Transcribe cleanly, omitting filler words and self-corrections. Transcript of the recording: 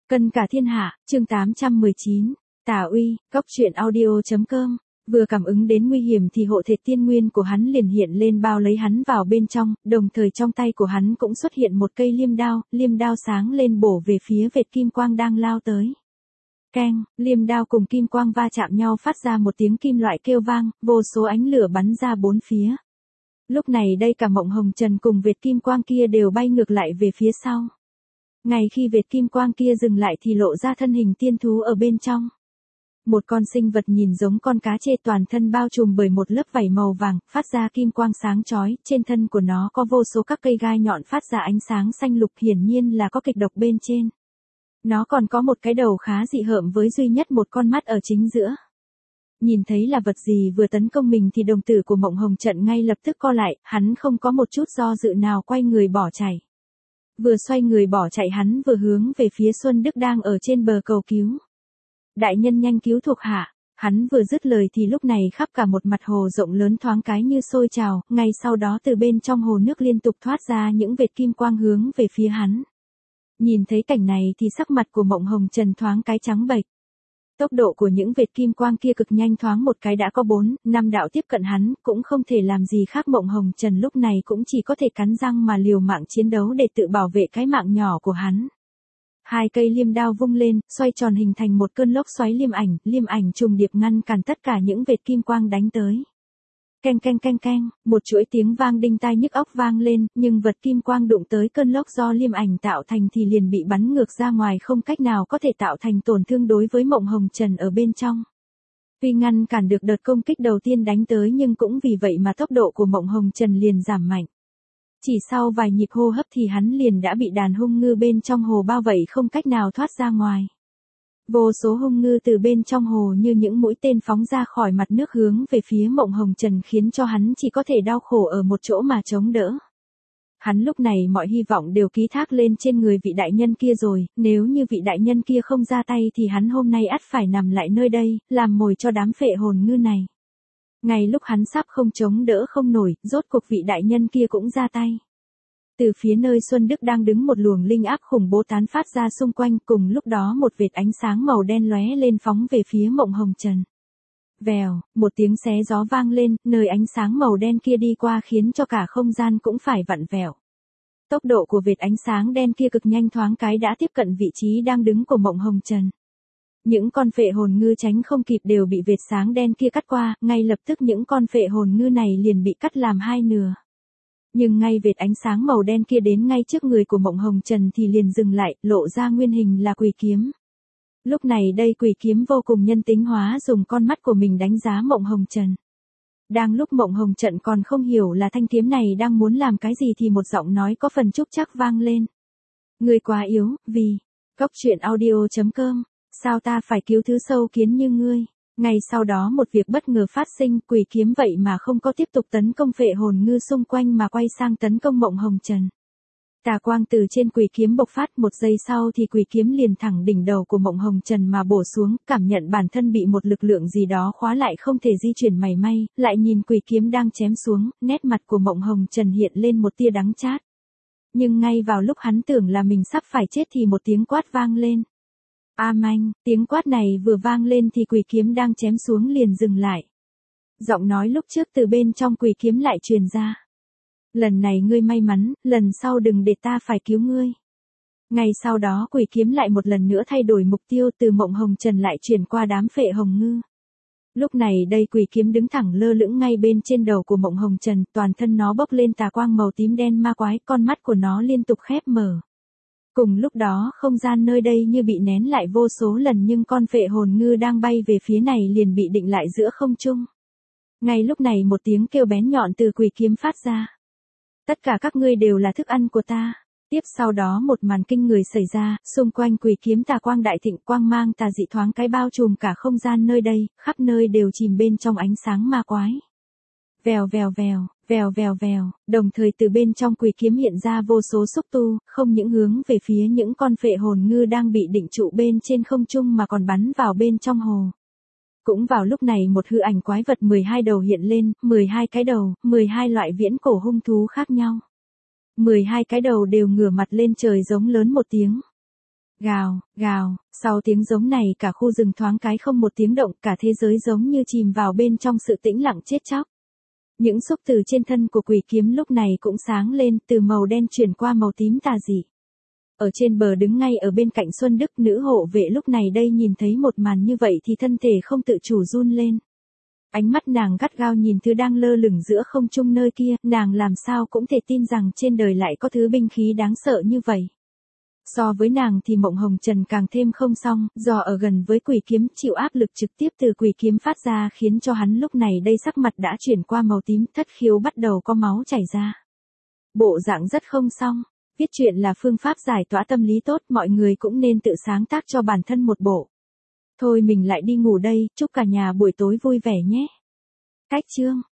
Cân cả thiên hạ, chương 819, Tả Uy, Cốc truyện audio.com. Vừa cảm ứng đến nguy hiểm thì hộ thể tiên nguyên của hắn liền hiện lên bao lấy hắn vào bên trong, đồng thời trong tay của hắn cũng xuất hiện một cây liêm đao sáng lên bổ về phía vệt kim quang đang lao tới. Keng, liêm đao cùng kim quang va chạm nhau phát ra một tiếng kim loại kêu vang, vô số ánh lửa bắn ra bốn phía. Lúc này đây cả Mộng Hồng Trần cùng vệt kim quang kia đều bay ngược lại về phía sau. Ngay khi vệt kim quang kia dừng lại thì lộ ra thân hình tiên thú ở bên trong. Một con sinh vật nhìn giống con cá trê toàn thân bao trùm bởi một lớp vảy màu vàng, phát ra kim quang sáng chói, trên thân của nó có vô số các cây gai nhọn phát ra ánh sáng xanh lục, hiển nhiên là có kịch độc bên trên. Nó còn có một cái đầu khá dị hợm với duy nhất một con mắt ở chính giữa. Nhìn thấy là vật gì vừa tấn công mình thì đồng tử của Mộng Hồng Trận ngay lập tức co lại, hắn không có một chút do dự nào quay người bỏ chạy. Vừa xoay người bỏ chạy hắn vừa hướng về phía Xuân Đức đang ở trên bờ cầu cứu. Đại nhân nhanh cứu thuộc hạ, hắn vừa dứt lời thì lúc này khắp cả một mặt hồ rộng lớn thoáng cái như sôi trào, ngay sau đó từ bên trong hồ nước liên tục thoát ra những vệt kim quang hướng về phía hắn. Nhìn thấy cảnh này thì sắc mặt của Mộng Hồng Trần thoáng cái trắng bệch. Tốc độ của những vệt kim quang kia cực nhanh, thoáng một cái đã có 4-5 đạo tiếp cận hắn, cũng không thể làm gì khác. Mộng Hồng Trần lúc này cũng chỉ có thể cắn răng mà liều mạng chiến đấu để tự bảo vệ cái mạng nhỏ của hắn. Hai cây liêm đao vung lên, xoay tròn hình thành một cơn lốc xoáy liêm ảnh trùng điệp ngăn cản tất cả những vệt kim quang đánh tới. Keng keng keng keng, một chuỗi tiếng vang đinh tai nhức óc vang lên, nhưng vật kim quang đụng tới cơn lốc do liêm ảnh tạo thành thì liền bị bắn ngược ra ngoài, không cách nào có thể tạo thành tổn thương đối với Mộng Hồng Trần ở bên trong. Tuy ngăn cản được đợt công kích đầu tiên đánh tới nhưng cũng vì vậy mà tốc độ của Mộng Hồng Trần liền giảm mạnh. Chỉ sau vài nhịp hô hấp thì hắn liền đã bị đàn hung ngư bên trong hồ bao vây không cách nào thoát ra ngoài. Vô số hung ngư từ bên trong hồ như những mũi tên phóng ra khỏi mặt nước hướng về phía Mộng Hồng Trần, khiến cho hắn chỉ có thể đau khổ ở một chỗ mà chống đỡ. Hắn lúc này mọi hy vọng đều ký thác lên trên người vị đại nhân kia rồi, nếu như vị đại nhân kia không ra tay thì hắn hôm nay ắt phải nằm lại nơi đây, làm mồi cho đám phệ hồn ngư này. Ngay lúc hắn sắp không chống đỡ không nổi, rốt cuộc vị đại nhân kia cũng ra tay. Từ phía nơi Xuân Đức đang đứng một luồng linh áp khủng bố tán phát ra xung quanh, cùng lúc đó một vệt ánh sáng màu đen lóe lên phóng về phía Mộng Hồng Trần. Vèo, một tiếng xé gió vang lên, nơi ánh sáng màu đen kia đi qua khiến cho cả không gian cũng phải vặn vẹo. Tốc độ của vệt ánh sáng đen kia cực nhanh, thoáng cái đã tiếp cận vị trí đang đứng của Mộng Hồng Trần. Những con phệ hồn ngư tránh không kịp đều bị vệt sáng đen kia cắt qua, ngay lập tức những con phệ hồn ngư này liền bị cắt làm hai nửa. Nhưng ngay vệt ánh sáng màu đen kia đến ngay trước người của Mộng Hồng Trần thì liền dừng lại, lộ ra nguyên hình là quỷ kiếm. Lúc này đây quỷ kiếm vô cùng nhân tính hóa, dùng con mắt của mình đánh giá Mộng Hồng Trần. Đang lúc Mộng Hồng Trần còn không hiểu là thanh kiếm này đang muốn làm cái gì thì một giọng nói có phần trúc trắc vang lên. Ngươi quá yếu, vì Cốc truyện audio.com, sao ta phải cứu thứ sâu kiến như ngươi? Ngay sau đó một việc bất ngờ phát sinh, quỷ kiếm vậy mà không có tiếp tục tấn công phệ hồn ngư xung quanh mà quay sang tấn công Mộng Hồng Trần. Tà quang từ trên quỷ kiếm bộc phát, một giây sau thì quỷ kiếm liền thẳng đỉnh đầu của Mộng Hồng Trần mà bổ xuống, cảm nhận bản thân bị một lực lượng gì đó khóa lại không thể di chuyển mảy may, lại nhìn quỷ kiếm đang chém xuống, nét mặt của Mộng Hồng Trần hiện lên một tia đắng chát. Nhưng ngay vào lúc hắn tưởng là mình sắp phải chết thì một tiếng quát vang lên. Manh, tiếng quát này vừa vang lên thì quỷ kiếm đang chém xuống liền dừng lại. Giọng nói lúc trước từ bên trong quỷ kiếm lại truyền ra. Lần này ngươi may mắn, lần sau đừng để ta phải cứu ngươi. Ngay sau đó quỷ kiếm lại một lần nữa thay đổi mục tiêu, từ Mộng Hồng Trần lại chuyển qua đám phệ hồng ngư. Lúc này đây quỷ kiếm đứng thẳng lơ lửng ngay bên trên đầu của Mộng Hồng Trần, toàn thân nó bốc lên tà quang màu tím đen ma quái, con mắt của nó liên tục khép mở. Cùng lúc đó không gian nơi đây như bị nén lại vô số lần, nhưng con phệ hồn ngư đang bay về phía này liền bị định lại giữa không trung. Ngay lúc này một tiếng kêu bén nhọn từ quỷ kiếm phát ra. Tất cả các ngươi đều là thức ăn của ta. Tiếp sau đó một màn kinh người xảy ra, xung quanh quỷ kiếm tà quang đại thịnh, quang mang tà dị thoáng cái bao trùm cả không gian nơi đây, khắp nơi đều chìm bên trong ánh sáng ma quái. Vèo vèo vèo, vèo vèo vèo, đồng thời từ bên trong quỷ kiếm hiện ra vô số xúc tu, không những hướng về phía những con phệ hồn ngư đang bị định trụ bên trên không trung mà còn bắn vào bên trong hồ. Cũng vào lúc này một hư ảnh quái vật 12 đầu hiện lên, 12 cái đầu, 12 loại viễn cổ hung thú khác nhau. 12 cái đầu đều ngửa mặt lên trời giống lớn một tiếng. Gào, gào, sau tiếng giống này cả khu rừng thoáng cái không một tiếng động, cả thế giới giống như chìm vào bên trong sự tĩnh lặng chết chóc. Những xúc từ trên thân của quỷ kiếm lúc này cũng sáng lên, từ màu đen chuyển qua màu tím tà dị. Ở trên bờ đứng ngay ở bên cạnh Xuân Đức, nữ hộ vệ lúc này đây nhìn thấy một màn như vậy thì thân thể không tự chủ run lên. Ánh mắt nàng gắt gao nhìn thứ đang lơ lửng giữa không trung nơi kia, nàng làm sao cũng thể tin rằng trên đời lại có thứ binh khí đáng sợ như vậy. So với nàng thì Mộng Hồng Trần càng thêm không xong, do ở gần với quỷ kiếm, chịu áp lực trực tiếp từ quỷ kiếm phát ra khiến cho hắn lúc này đây sắc mặt đã chuyển qua màu tím, thất khiếu bắt đầu có máu chảy ra. Bộ dạng rất không xong, viết truyện là phương pháp giải tỏa tâm lý tốt, mọi người cũng nên tự sáng tác cho bản thân một bộ. Thôi mình lại đi ngủ đây, chúc cả nhà buổi tối vui vẻ nhé. Cách chương